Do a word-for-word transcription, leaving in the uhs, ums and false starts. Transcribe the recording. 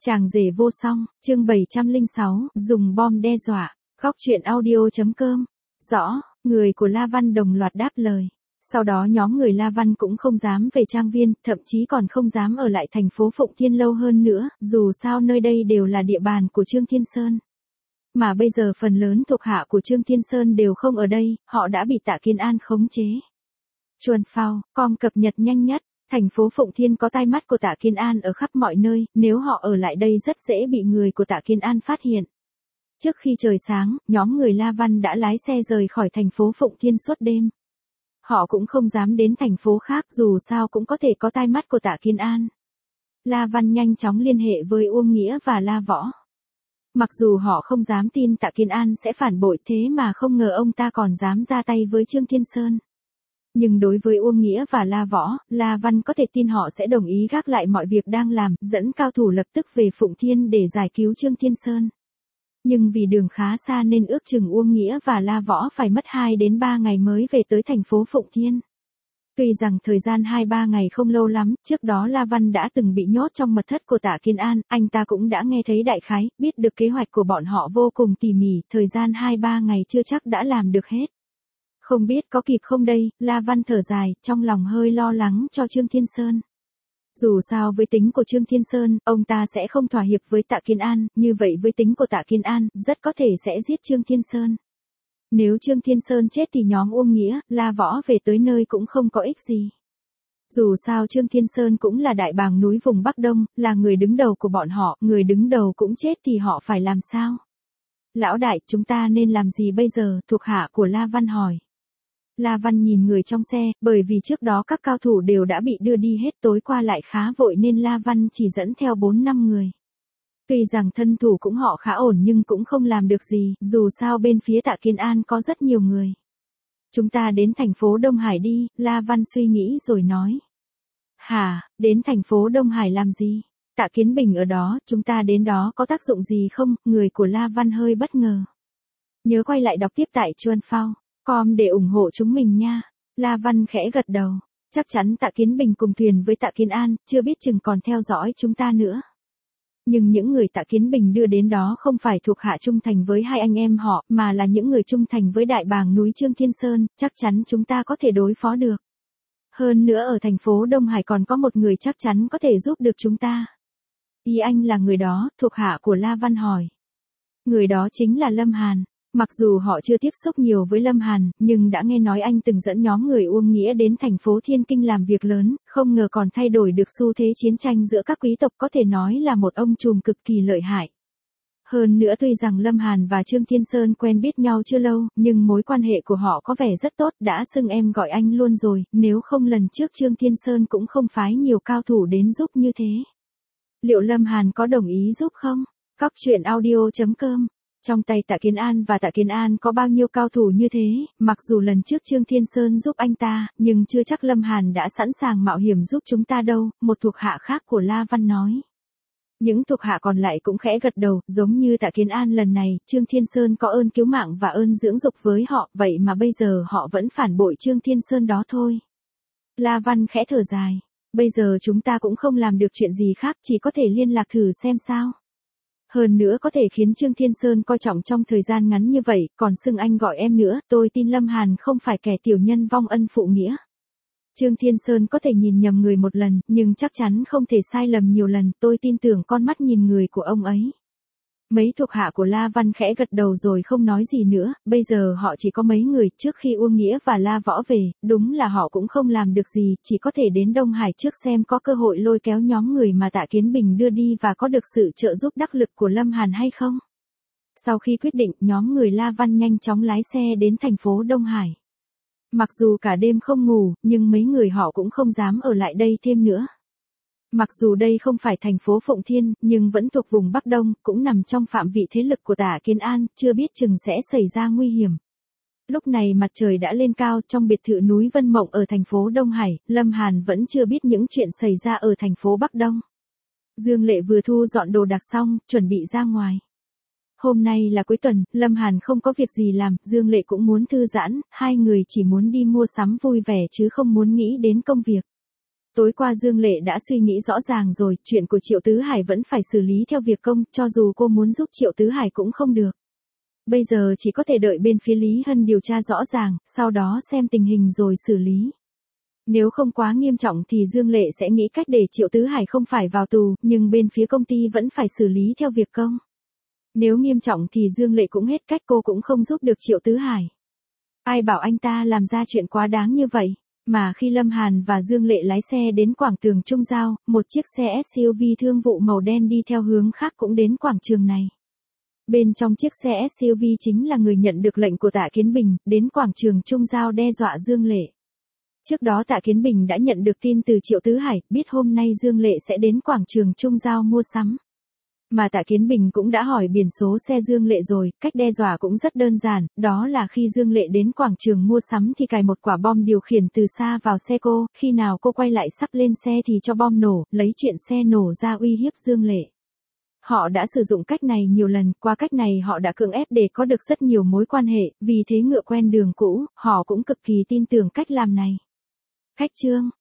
Chàng rể vô song, chương bảy trăm lẻ sáu, dùng bom đe dọa, góc truyện audio.com. Rõ, người của La Văn đồng loạt đáp lời. Sau đó nhóm người La Văn cũng không dám về trang viên, thậm chí còn không dám ở lại thành phố Phụng Thiên lâu hơn nữa, dù sao nơi đây đều là địa bàn của Trương Thiên Sơn. Mà bây giờ phần lớn thuộc hạ của Trương Thiên Sơn đều không ở đây, họ đã bị Tạ Kiến An khống chế. Chuồn phao, com cập nhật nhanh nhất. Thành phố Phụng Thiên có tai mắt của Tạ Kiến An ở khắp mọi nơi, nếu họ ở lại đây rất dễ bị người của Tạ Kiến An phát hiện. Trước khi trời sáng, nhóm người La Văn đã lái xe rời khỏi thành phố Phụng Thiên suốt đêm. Họ cũng không dám đến thành phố khác, dù sao cũng có thể có tai mắt của Tạ Kiến An. La Văn nhanh chóng liên hệ với Uông Nghĩa và La Võ. Mặc dù họ không dám tin Tạ Kiến An sẽ phản bội, thế mà không ngờ ông ta còn dám ra tay với Trương Thiên Sơn. Nhưng đối với Uông Nghĩa và La Võ, La Văn có thể tin họ sẽ đồng ý gác lại mọi việc đang làm, dẫn cao thủ lập tức về Phụng Thiên để giải cứu Trương Thiên Sơn. Nhưng vì đường khá xa nên ước chừng Uông Nghĩa và La Võ phải mất hai đến ba ngày mới về tới thành phố Phụng Thiên. Tuy rằng thời gian hai ba ngày không lâu lắm, trước đó La Văn đã từng bị nhốt trong mật thất của Tạ Kiến An, anh ta cũng đã nghe thấy đại khái, biết được kế hoạch của bọn họ vô cùng tỉ mỉ, thời gian hai ba ngày chưa chắc đã làm được hết. Không biết có kịp không đây, La Văn thở dài, trong lòng hơi lo lắng cho Trương Thiên Sơn. Dù sao với tính của Trương Thiên Sơn, ông ta sẽ không thỏa hiệp với Tạ Kiến An, như vậy với tính của Tạ Kiến An, rất có thể sẽ giết Trương Thiên Sơn. Nếu Trương Thiên Sơn chết thì nhóm Uông Nghĩa, La Võ về tới nơi cũng không có ích gì. Dù sao Trương Thiên Sơn cũng là đại bàng núi vùng Bắc Đông, là người đứng đầu của bọn họ, người đứng đầu cũng chết thì họ phải làm sao? Lão đại, chúng ta nên làm gì bây giờ? Thuộc hạ của La Văn hỏi. La Văn nhìn người trong xe, bởi vì trước đó các cao thủ đều đã bị đưa đi hết, tối qua lại khá vội nên La Văn chỉ dẫn theo bốn năm người. Tuy rằng thân thủ cũng họ khá ổn nhưng cũng không làm được gì, dù sao bên phía Tạ Kiến An có rất nhiều người. Chúng ta đến thành phố Đông Hải đi, La Văn suy nghĩ rồi nói. Hả, đến thành phố Đông Hải làm gì? Tạ Kiến Bình ở đó, chúng ta đến đó có tác dụng gì không? Người của La Văn hơi bất ngờ. Nhớ quay lại đọc tiếp tại Chuồn phao com để ủng hộ chúng mình nha. La Văn khẽ gật đầu. Chắc chắn Tạ Kiến Bình cùng thuyền với Tạ Kiến An, chưa biết chừng còn theo dõi chúng ta nữa. Nhưng những người Tạ Kiến Bình đưa đến đó không phải thuộc hạ trung thành với hai anh em họ, mà là những người trung thành với đại bàng núi Trương Thiên Sơn, chắc chắn chúng ta có thể đối phó được. Hơn nữa ở thành phố Đông Hải còn có một người chắc chắn có thể giúp được chúng ta. Ý anh là người đó? Thuộc hạ của La Văn hỏi. Người đó chính là Lâm Hàn. Mặc dù họ chưa tiếp xúc nhiều với Lâm Hàn, nhưng đã nghe nói anh từng dẫn nhóm người Uông Nghĩa đến thành phố Thiên Kinh làm việc lớn, không ngờ còn thay đổi được xu thế chiến tranh giữa các quý tộc, có thể nói là một ông trùm cực kỳ lợi hại. Hơn nữa tuy rằng Lâm Hàn và Trương Thiên Sơn quen biết nhau chưa lâu, nhưng mối quan hệ của họ có vẻ rất tốt, đã xưng em gọi anh luôn rồi, nếu không lần trước Trương Thiên Sơn cũng không phái nhiều cao thủ đến giúp như thế. Liệu Lâm Hàn có đồng ý giúp không? Góc truyện audio.com. Trong tay Tạ Kiến An và Tạ Kiến An có bao nhiêu cao thủ như thế, mặc dù lần trước Trương Thiên Sơn giúp anh ta, nhưng chưa chắc Lâm Hàn đã sẵn sàng mạo hiểm giúp chúng ta đâu, một thuộc hạ khác của La Văn nói. Những thuộc hạ còn lại cũng khẽ gật đầu, giống như Tạ Kiến An lần này, Trương Thiên Sơn có ơn cứu mạng và ơn dưỡng dục với họ, vậy mà bây giờ họ vẫn phản bội Trương Thiên Sơn đó thôi. La Văn khẽ thở dài, bây giờ chúng ta cũng không làm được chuyện gì khác, chỉ có thể liên lạc thử xem sao. Hơn nữa có thể khiến Trương Thiên Sơn coi trọng trong thời gian ngắn như vậy, còn xưng anh gọi em nữa, tôi tin Lâm Hàn không phải kẻ tiểu nhân vong ân phụ nghĩa. Trương Thiên Sơn có thể nhìn nhầm người một lần, nhưng chắc chắn không thể sai lầm nhiều lần, tôi tin tưởng con mắt nhìn người của ông ấy. Mấy thuộc hạ của La Văn khẽ gật đầu rồi không nói gì nữa, bây giờ họ chỉ có mấy người, trước khi Uông Nghĩa và La Võ về, đúng là họ cũng không làm được gì, chỉ có thể đến Đông Hải trước xem có cơ hội lôi kéo nhóm người mà Tạ Kiến Bình đưa đi và có được sự trợ giúp đắc lực của Lâm Hàn hay không. Sau khi quyết định, nhóm người La Văn nhanh chóng lái xe đến thành phố Đông Hải. Mặc dù cả đêm không ngủ, nhưng mấy người họ cũng không dám ở lại đây thêm nữa. Mặc dù đây không phải thành phố Phụng Thiên, nhưng vẫn thuộc vùng Bắc Đông, cũng nằm trong phạm vị thế lực của Tạ Kiến An, chưa biết chừng sẽ xảy ra nguy hiểm. Lúc này mặt trời đã lên cao, trong biệt thự núi Vân Mộng ở thành phố Đông Hải, Lâm Hàn vẫn chưa biết những chuyện xảy ra ở thành phố Bắc Đông. Dương Lệ vừa thu dọn đồ đạc xong, chuẩn bị ra ngoài. Hôm nay là cuối tuần, Lâm Hàn không có việc gì làm, Dương Lệ cũng muốn thư giãn, hai người chỉ muốn đi mua sắm vui vẻ chứ không muốn nghĩ đến công việc. Tối qua Dương Lệ đã suy nghĩ rõ ràng rồi, chuyện của Triệu Tứ Hải vẫn phải xử lý theo việc công, cho dù cô muốn giúp Triệu Tứ Hải cũng không được. Bây giờ chỉ có thể đợi bên phía Lý Hân điều tra rõ ràng, sau đó xem tình hình rồi xử lý. Nếu không quá nghiêm trọng thì Dương Lệ sẽ nghĩ cách để Triệu Tứ Hải không phải vào tù, nhưng bên phía công ty vẫn phải xử lý theo việc công. Nếu nghiêm trọng thì Dương Lệ cũng hết cách, cô cũng không giúp được Triệu Tứ Hải. Ai bảo anh ta làm ra chuyện quá đáng như vậy. Mà khi Lâm Hàn và Dương Lệ lái xe đến quảng trường Trung Giao, một chiếc xe ét u vê thương vụ màu đen đi theo hướng khác cũng đến quảng trường này. Bên trong chiếc xe ét u vê chính là người nhận được lệnh của Tạ Kiến Bình, đến quảng trường Trung Giao đe dọa Dương Lệ. Trước đó Tạ Kiến Bình đã nhận được tin từ Triệu Tứ Hải, biết hôm nay Dương Lệ sẽ đến quảng trường Trung Giao mua sắm. Mà Tạ Kiến Bình cũng đã hỏi biển số xe Dương Lệ rồi, cách đe dọa cũng rất đơn giản, đó là khi Dương Lệ đến quảng trường mua sắm thì cài một quả bom điều khiển từ xa vào xe cô, khi nào cô quay lại sắp lên xe thì cho bom nổ, lấy chuyện xe nổ ra uy hiếp Dương Lệ. Họ đã sử dụng cách này nhiều lần, qua cách này họ đã cưỡng ép để có được rất nhiều mối quan hệ, vì thế ngựa quen đường cũ, họ cũng cực kỳ tin tưởng cách làm này. Khách trương